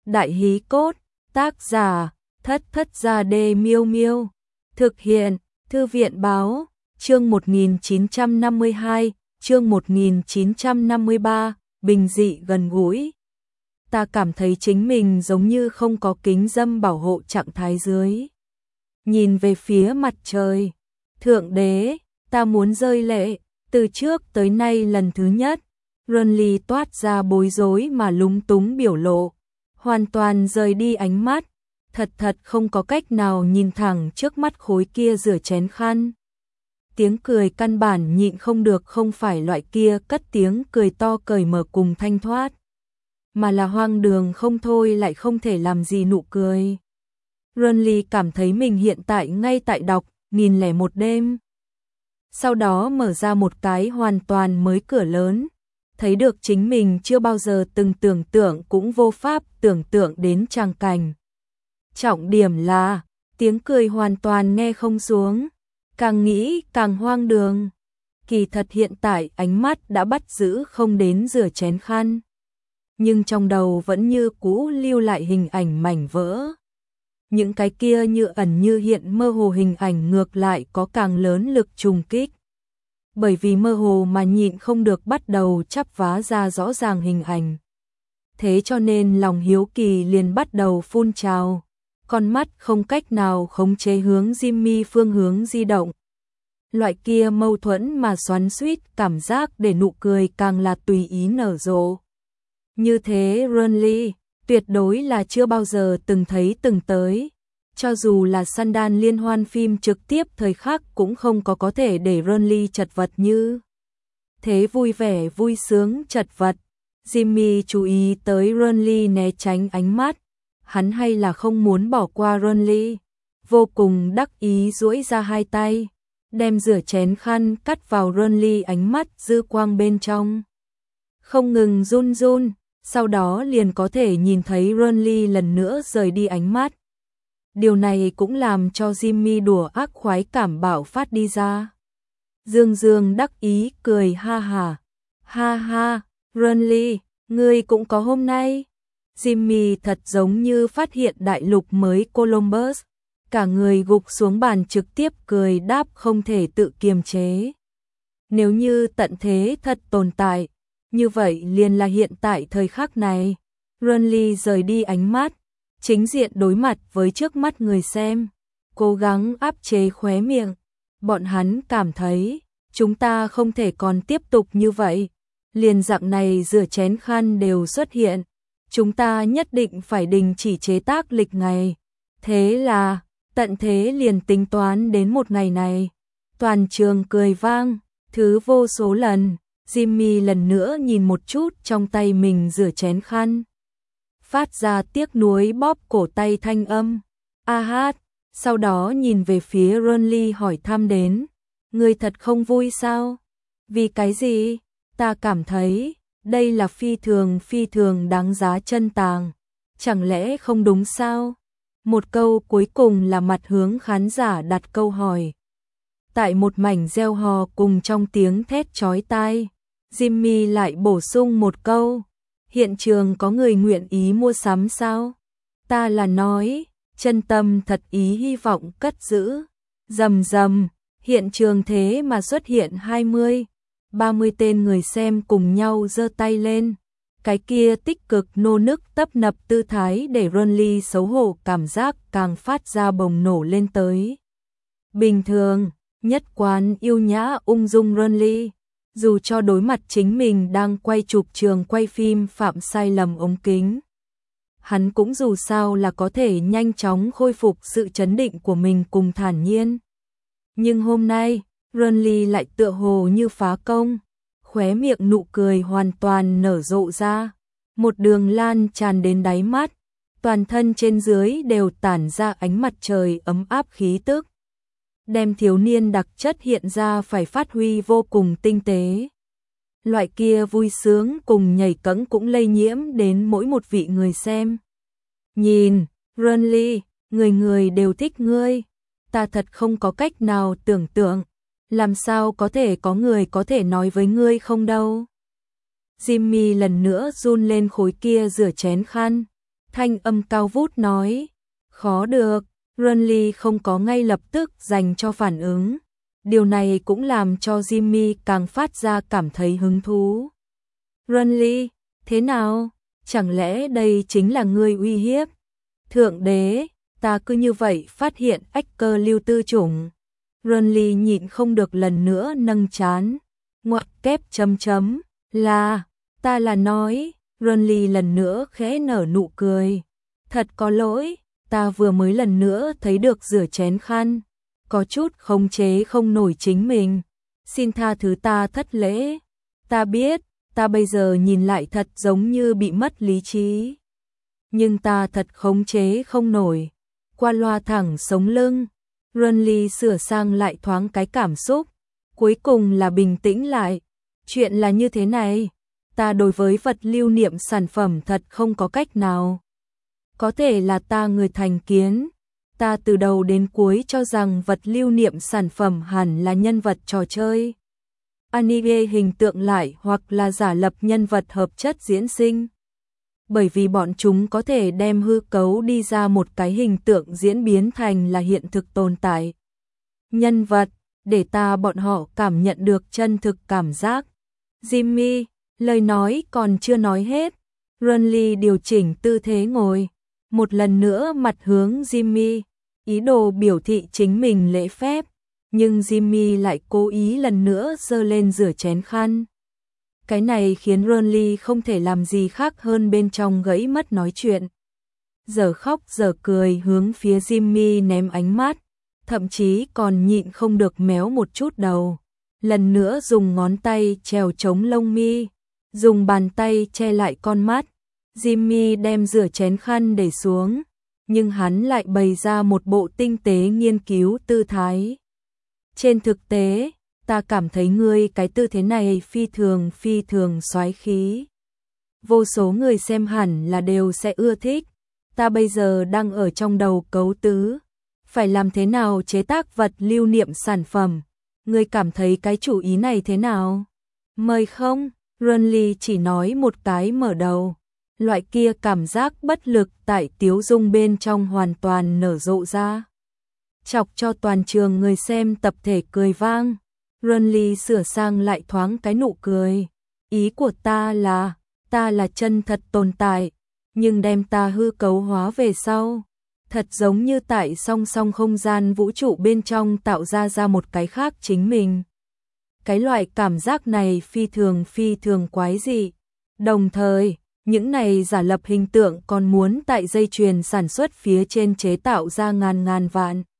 Đại hí cốt, tác giả, Thất Thất Gia Đê Miêu Miêu. Thực hiện, Thư viện báo, chương 1952, chương 1953, bình dị gần gũi. Ta cảm thấy chính mình giống như không có kính dâm bảo hộ trạng thái dưới. Nhìn về phía mặt trời, Thượng Đế, ta muốn rơi lệ, từ trước tới nay lần thứ nhất, Renly toát ra bối rối mà lúng túng biểu lộ, hoàn toàn rời đi ánh mắt, thật không có cách nào nhìn thẳng trước mắt khối kia rửa chén khăn. Tiếng cười căn bản nhịn không được, không phải loại kia cất tiếng cười to cởi mở cùng thanh thoát, mà là hoang đường không thôi lại không thể làm gì nụ cười. Renly cảm thấy mình hiện tại ngay tại đọc 1001 đêm. Sau đó mở ra một cái hoàn toàn mới cửa lớn, thấy được chính mình chưa bao giờ từng tưởng tượng cũng vô pháp tưởng tượng đến tràng cảnh. Trọng điểm là, tiếng cười hoàn toàn nghe không xuống, càng nghĩ càng hoang đường. Kỳ thật hiện tại ánh mắt đã bắt giữ không đến rửa chén khăn, nhưng trong đầu vẫn như cũ lưu lại hình ảnh mảnh vỡ. Những cái kia như ẩn như hiện mơ hồ hình ảnh ngược lại có càng lớn lực trùng kích. Bởi vì mơ hồ mà nhịn không được bắt đầu chắp vá ra rõ ràng hình ảnh. Thế cho nên lòng hiếu kỳ liền bắt đầu phun trào, con mắt không cách nào khống chế hướng Jimmy phương hướng di động. Loại kia mâu thuẫn mà xoắn xuýt cảm giác để nụ cười càng là tùy ý nở rộ. Như thế Renly tuyệt đối là chưa bao giờ từng thấy từng tới. Cho dù là Sandal liên hoan phim trực tiếp thời khắc cũng không có thể để Renly chật vật như thế, vui vẻ vui sướng chật vật. Jimmy chú ý tới Renly né tránh ánh mắt, hắn hay là không muốn bỏ qua Renly, vô cùng đắc ý duỗi ra hai tay, đem rửa chén khăn cắt vào Renly ánh mắt dư quang bên trong. Không ngừng run run, sau đó liền có thể nhìn thấy Renly lần nữa rời đi ánh mắt. Điều này cũng làm cho Jimmy đùa ác khoái cảm bạo phát đi ra. Dương Dương đắc ý cười ha ha, Renly, ngươi cũng có hôm nay. Jimmy thật giống như phát hiện đại lục mới Columbus, cả người gục xuống bàn trực tiếp cười đáp không thể tự kiềm chế. Nếu như tận thế thật tồn tại, như vậy liền là hiện tại thời khắc này. Renly rời đi ánh mắt, chính diện đối mặt với trước mắt người xem, cố gắng áp chế khóe miệng. Bọn hắn cảm thấy, chúng ta không thể còn tiếp tục như vậy. Liền dạng này rửa chén khăn đều xuất hiện, chúng ta nhất định phải đình chỉ chế tác lịch ngày. Thế là, tận thế liền tính toán đến một ngày này. Toàn trường cười vang, thứ vô số lần. Jimmy lần nữa nhìn một chút trong tay mình rửa chén khăn, phát ra tiếc nuối bóp cổ tay thanh âm. A hát, sau đó nhìn về phía Renly hỏi thăm đến, ngươi thật không vui sao? Vì cái gì? Ta cảm thấy, đây là phi thường đáng giá trân tàng. Chẳng lẽ không đúng sao? Một câu cuối cùng là mặt hướng khán giả đặt câu hỏi. Tại một mảnh reo hò cùng trong tiếng thét chói tai, Jimmy lại bổ sung một câu. Hiện trường có người nguyện ý mua sắm sao? Ta là nói, chân tâm thật ý hy vọng cất giữ. Rầm rầm, hiện trường thế mà xuất hiện 20, 30 tên người xem cùng nhau giơ tay lên. Cái kia tích cực nô nức tấp nập tư thái để Renly xấu hổ cảm giác càng phát ra bồng nổ lên tới. Bình thường, nhất quán yêu nhã ung dung Renly, dù cho đối mặt chính mình đang quay chụp trường quay phim phạm sai lầm ống kính, hắn cũng dù sao là có thể nhanh chóng khôi phục sự trấn định của mình cùng thản nhiên. Nhưng hôm nay, Renly lại tựa hồ như phá công, khóe miệng nụ cười hoàn toàn nở rộ ra, một đường lan tràn đến đáy mắt, toàn thân trên dưới đều tản ra ánh mặt trời ấm áp khí tức, đem thiếu niên đặc chất hiện ra phải phát huy vô cùng tinh tế. Loại kia vui sướng cùng nhảy cẫng cũng lây nhiễm đến mỗi một vị người xem. Nhìn, Renly, người người đều thích ngươi, ta thật không có cách nào tưởng tượng, làm sao có thể có người có thể nói với ngươi không đâu. Jimmy lần nữa run lên khối kia rửa chén khăn, Thanh âm cao vút nói. Khó được, Renly không có ngay lập tức dành cho phản ứng. Điều này cũng làm cho Jimmy càng phát ra cảm thấy hứng thú. Renly, thế nào? Chẳng lẽ đây chính là ngươi uy hiếp? Thượng đế, ta cứ như vậy phát hiện ách cơ lưu tư chủng. Renly nhịn không được lần nữa nâng trán. Ngoặc kép chấm chấm, ta là nói. Renly lần nữa khẽ nở nụ cười. Thật có lỗi, ta vừa mới lần nữa thấy được rửa chén khăn. Có chút khống chế không nổi chính mình. Xin tha thứ ta thất lễ. Ta biết, ta bây giờ nhìn lại thật giống như bị mất lý trí. Nhưng ta thật khống chế không nổi. Qua loa thẳng sống lưng. Renly sửa sang lại thoáng cái cảm xúc. Cuối cùng là bình tĩnh lại. Chuyện là như thế này. Ta đối với vật lưu niệm sản phẩm thật không có cách nào. Có thể là ta người thành kiến. Ta từ đầu đến cuối cho rằng vật lưu niệm sản phẩm hẳn là nhân vật trò chơi. Anime hình tượng lại hoặc là giả lập nhân vật hợp chất diễn sinh. Bởi vì bọn chúng có thể đem hư cấu đi ra một cái hình tượng diễn biến thành là hiện thực tồn tại. Nhân vật, để bọn họ cảm nhận được chân thực cảm giác. Jimmy, lời nói còn chưa nói hết. Renly điều chỉnh tư thế ngồi. Một lần nữa mặt hướng Jimmy. Ý đồ biểu thị chính mình lễ phép. Nhưng Jimmy lại cố ý lần nữa giơ lên rửa chén khăn. Cái này khiến Renly không thể làm gì khác hơn bên trong gãy mất nói chuyện. Giờ khóc giờ cười hướng phía Jimmy ném ánh mắt. Thậm chí còn nhịn không được méo một chút đầu. Lần nữa dùng ngón tay trèo chống lông mi. Dùng bàn tay che lại con mắt. Jimmy đem rửa chén khăn để xuống. Nhưng hắn lại bày ra một bộ tinh tế nghiên cứu tư thái. Trên thực tế, ta cảm thấy ngươi cái tư thế này phi thường soái khí. Vô số người xem hẳn là đều sẽ ưa thích. Ta bây giờ đang ở trong đầu cấu tứ. Phải làm thế nào chế tác vật lưu niệm sản phẩm? Ngươi cảm thấy cái chủ ý này thế nào? Mời không? Renly chỉ nói một cái mở đầu. Loại kia cảm giác bất lực tại tiếu dung bên trong hoàn toàn nở rộ ra. Chọc cho toàn trường người xem tập thể cười vang. Renly sửa sang lại thoáng cái nụ cười. Ý của ta là chân thật tồn tại, nhưng đem ta hư cấu hóa về sau. Thật giống như tại song song không gian vũ trụ bên trong tạo ra một cái khác chính mình. Cái loại cảm giác này phi thường quái dị. Đồng thời, những này giả lập hình tượng còn muốn tại dây chuyền sản xuất phía trên chế tạo ra ngàn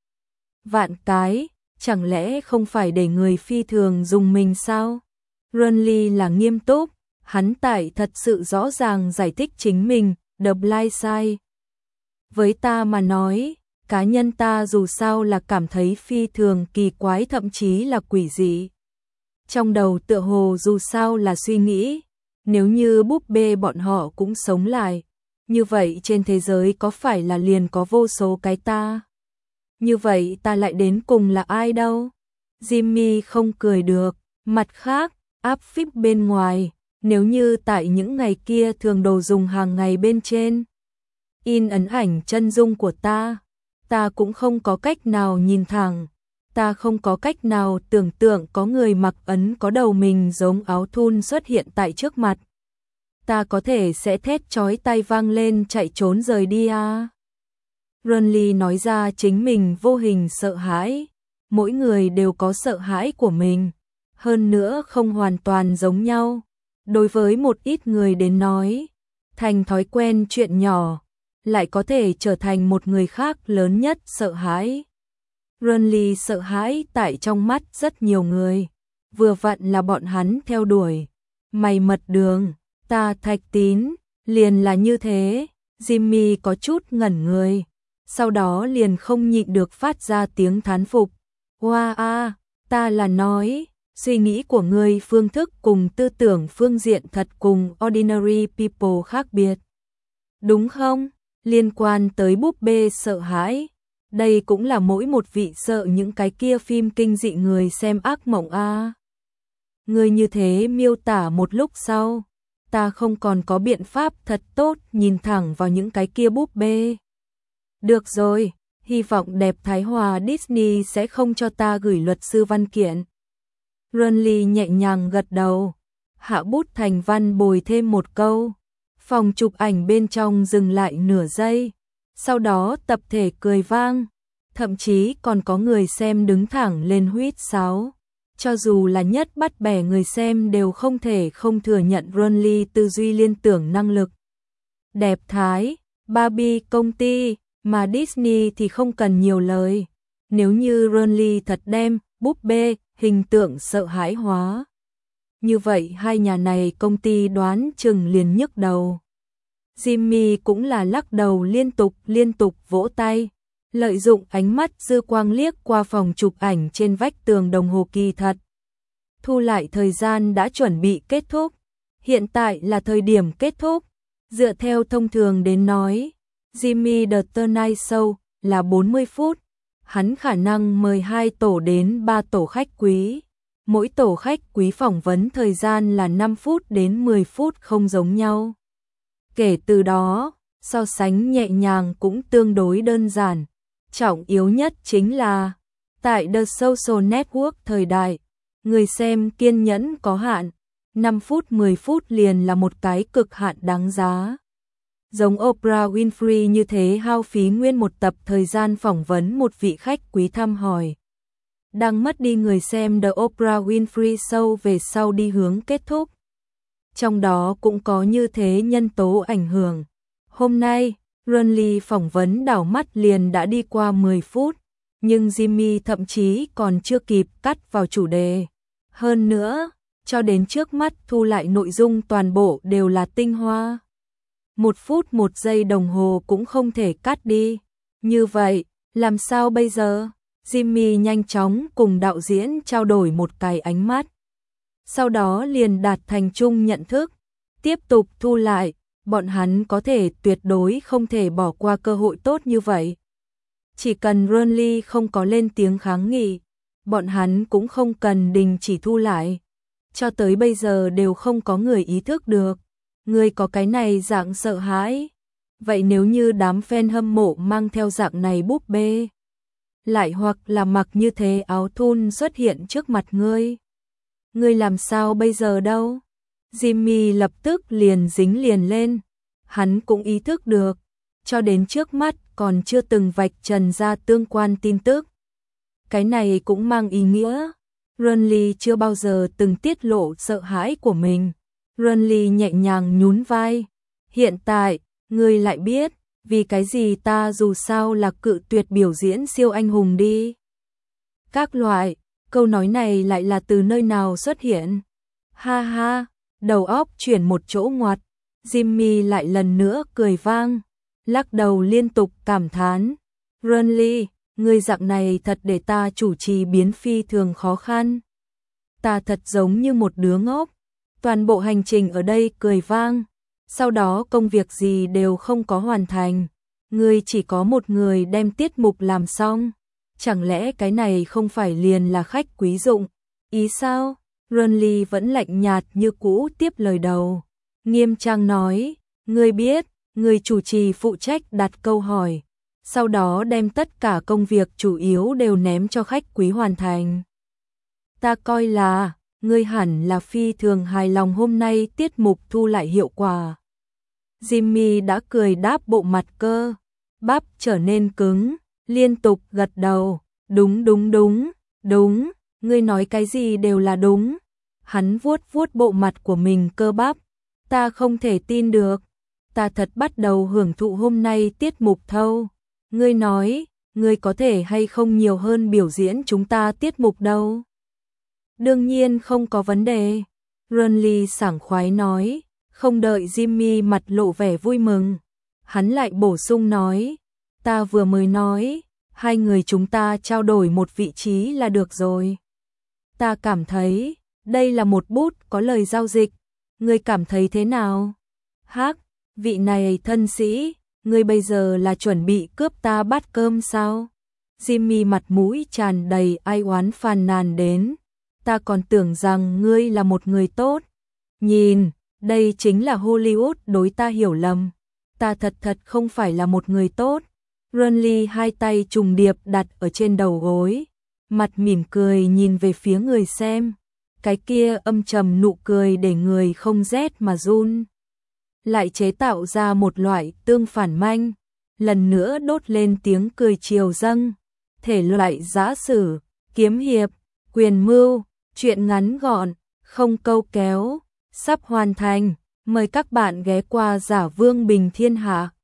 vạn cái, chẳng lẽ không phải để người phi thường dùng mình sao? Renly là nghiêm túc, hắn tại thật sự rõ ràng giải thích chính mình, The Blind Side. Với ta mà nói, cá nhân ta dù sao là cảm thấy phi thường kỳ quái thậm chí là quỷ dị. Trong đầu tựa hồ dù sao là suy nghĩ, nếu như búp bê bọn họ cũng sống lại, như vậy trên thế giới có phải là liền có vô số cái ta? Như vậy ta lại đến cùng là ai đâu? Jimmy không cười được, mặt khác, áp phích bên ngoài, nếu như tại những ngày kia thường đồ dùng hàng ngày bên trên. In ấn ảnh chân dung của ta cũng không có cách nào nhìn thẳng, ta không có cách nào tưởng tượng có người mặc ấn có đầu mình giống áo thun xuất hiện tại trước mặt. Ta có thể sẽ thét chói tai vang lên chạy trốn rời đi à. Renly nói ra chính mình vô hình sợ hãi, mỗi người đều có sợ hãi của mình, hơn nữa không hoàn toàn giống nhau. Đối với một ít người đến nói, thành thói quen chuyện nhỏ, lại có thể trở thành một người khác lớn nhất sợ hãi. Renly sợ hãi tại trong mắt rất nhiều người, vừa vặn là bọn hắn theo đuổi. Mày mật đường, ta Thạch Tín, liền là như thế. Jimmy có chút ngẩn người, sau đó liền không nhịn được phát ra tiếng thán phục. Wow a, ta là nói, suy nghĩ của ngươi phương thức cùng tư tưởng phương diện thật cùng ordinary people khác biệt. Đúng không? Liên quan tới búp bê sợ hãi, đây cũng là mỗi một vị sợ những cái kia phim kinh dị người xem ác mộng a. Ngươi như thế miêu tả một lúc sau, ta không còn có biện pháp thật tốt nhìn thẳng vào những cái kia búp bê. Được rồi, hy vọng đẹp Thái Hòa Disney sẽ không cho ta gửi luật sư văn kiện. Ronly nhẹ nhàng gật đầu, hạ bút thành văn bồi thêm một câu. Phòng chụp ảnh bên trong dừng lại nửa giây, sau đó tập thể cười vang, thậm chí còn có người xem đứng thẳng lên huýt sáo. Cho dù là nhất bắt bẻ người xem đều không thể không thừa nhận Ronly tư duy liên tưởng năng lực. Đẹp Thái, Barbie công ty, mà Disney thì không cần nhiều lời. Nếu như Ronly thật đem búp bê hình tượng sợ hãi hóa, như vậy hai nhà này công ty đoán chừng liền nhức đầu. Jimmy cũng là lắc đầu liên tục vỗ tay, lợi dụng ánh mắt dư quang liếc qua phòng chụp ảnh trên vách tường đồng hồ kỳ thật. Thu lại thời gian đã chuẩn bị kết thúc, hiện tại là thời điểm kết thúc. Dựa theo thông thường đến nói, Jimmy The Tonight Show là 40 phút, hắn khả năng mời 2 tổ đến 3 tổ khách quý. Mỗi tổ khách quý phỏng vấn thời gian là 5 phút đến 10 phút không giống nhau. Kể từ đó, so sánh nhẹ nhàng cũng tương đối đơn giản. Trọng yếu nhất chính là, tại The Social Network thời đại, người xem kiên nhẫn có hạn, 5 phút 10 phút liền là một cái cực hạn đáng giá. Giống Oprah Winfrey như thế hao phí nguyên một tập thời gian phỏng vấn một vị khách quý thăm hỏi. Đang mất đi người xem The Oprah Winfrey Show về sau đi hướng kết thúc. Trong đó cũng có như thế nhân tố ảnh hưởng. Hôm nay, Ronly phỏng vấn đảo mắt liền đã đi qua 10 phút, nhưng Jimmy thậm chí còn chưa kịp cắt vào chủ đề. Hơn nữa, cho đến trước mắt thu lại nội dung toàn bộ đều là tinh hoa. 1 phút 1 giây đồng hồ cũng không thể cắt đi. Như vậy, làm sao bây giờ? Jimmy nhanh chóng cùng đạo diễn trao đổi một cái ánh mắt. Sau đó liền đạt thành chung nhận thức. Tiếp tục thu lại, bọn hắn có thể tuyệt đối không thể bỏ qua cơ hội tốt như vậy. Chỉ cần Ronly không có lên tiếng kháng nghị, bọn hắn cũng không cần đình chỉ thu lại. Cho tới bây giờ đều không có người ý thức được. Người có cái này dạng sợ hãi. Vậy nếu như đám fan hâm mộ mang theo dạng này búp bê, lại hoặc là mặc như thế áo thun xuất hiện trước mặt ngươi, làm sao bây giờ đâu? Jimmy lập tức liền dính liền lên. Hắn cũng ý thức được, cho đến trước mắt còn chưa từng vạch trần ra tương quan tin tức. Cái này cũng mang ý nghĩa, Ronly chưa bao giờ từng tiết lộ sợ hãi của mình. Ronly nhẹ nhàng nhún vai. Hiện tại, ngươi lại biết, vì cái gì ta dù sao là cự tuyệt biểu diễn siêu anh hùng đi. Các loại, câu nói này lại là từ nơi nào xuất hiện? Ha ha, đầu óc chuyển một chỗ ngoặt. Jimmy lại lần nữa cười vang, lắc đầu liên tục cảm thán. Ronly, ngươi dạng này thật để ta chủ trì biến phi thường khó khăn. Ta thật giống như một đứa ngốc. Toàn bộ hành trình ở đây cười vang, sau đó công việc gì đều không có hoàn thành. Ngươi chỉ có một người đem tiết mục làm xong. Chẳng lẽ cái này không phải liền là khách quý dụng? Ý sao? Ronly vẫn lạnh nhạt như cũ tiếp lời đầu. Nghiêm trang nói, ngươi biết, người chủ trì phụ trách đặt câu hỏi, sau đó đem tất cả công việc chủ yếu đều ném cho khách quý hoàn thành. Ta coi là, ngươi hẳn là phi thường hài lòng hôm nay tiết mục thu lại hiệu quả. Jimmy đã cười đáp, bộ mặt cơ bắp trở nên cứng, liên tục gật đầu. Đúng, ngươi nói cái gì đều là đúng. Hắn vuốt vuốt bộ mặt của mình cơ bắp. Ta không thể tin được, ta thật bắt đầu hưởng thụ hôm nay tiết mục thâu. Ngươi nói, ngươi có thể hay không nhiều hơn biểu diễn chúng ta tiết mục đâu? Đương nhiên không có vấn đề. Ronly sảng khoái nói, không đợi Jimmy mặt lộ vẻ vui mừng. Hắn lại bổ sung nói, ta vừa mới nói, hai người chúng ta trao đổi một vị trí là được rồi. Ta cảm thấy, đây là một bút có lời giao dịch. Ngươi cảm thấy thế nào? Hắc, vị này thân sĩ, ngươi bây giờ là chuẩn bị cướp ta bát cơm sao? Jimmy mặt mũi tràn đầy ai oán phàn nàn đến. Ta còn tưởng rằng ngươi là một người tốt. Nhìn, Đây chính là Hollywood đối ta hiểu lầm. Ta thật không phải là một người tốt. Renly hai tay trùng điệp đặt ở trên đầu gối, mặt mỉm cười nhìn về phía người xem. Cái kia âm trầm nụ cười để người không rét mà run. Lại chế tạo ra một loại tương phản manh, lần nữa đốt lên tiếng cười triều dâng. Thể loại giã sử, kiếm hiệp, quyền mưu, truyện ngắn gọn, không câu kéo, sắp hoàn thành. Mời các bạn ghé qua Giả Vương Bình Thiên Hạ.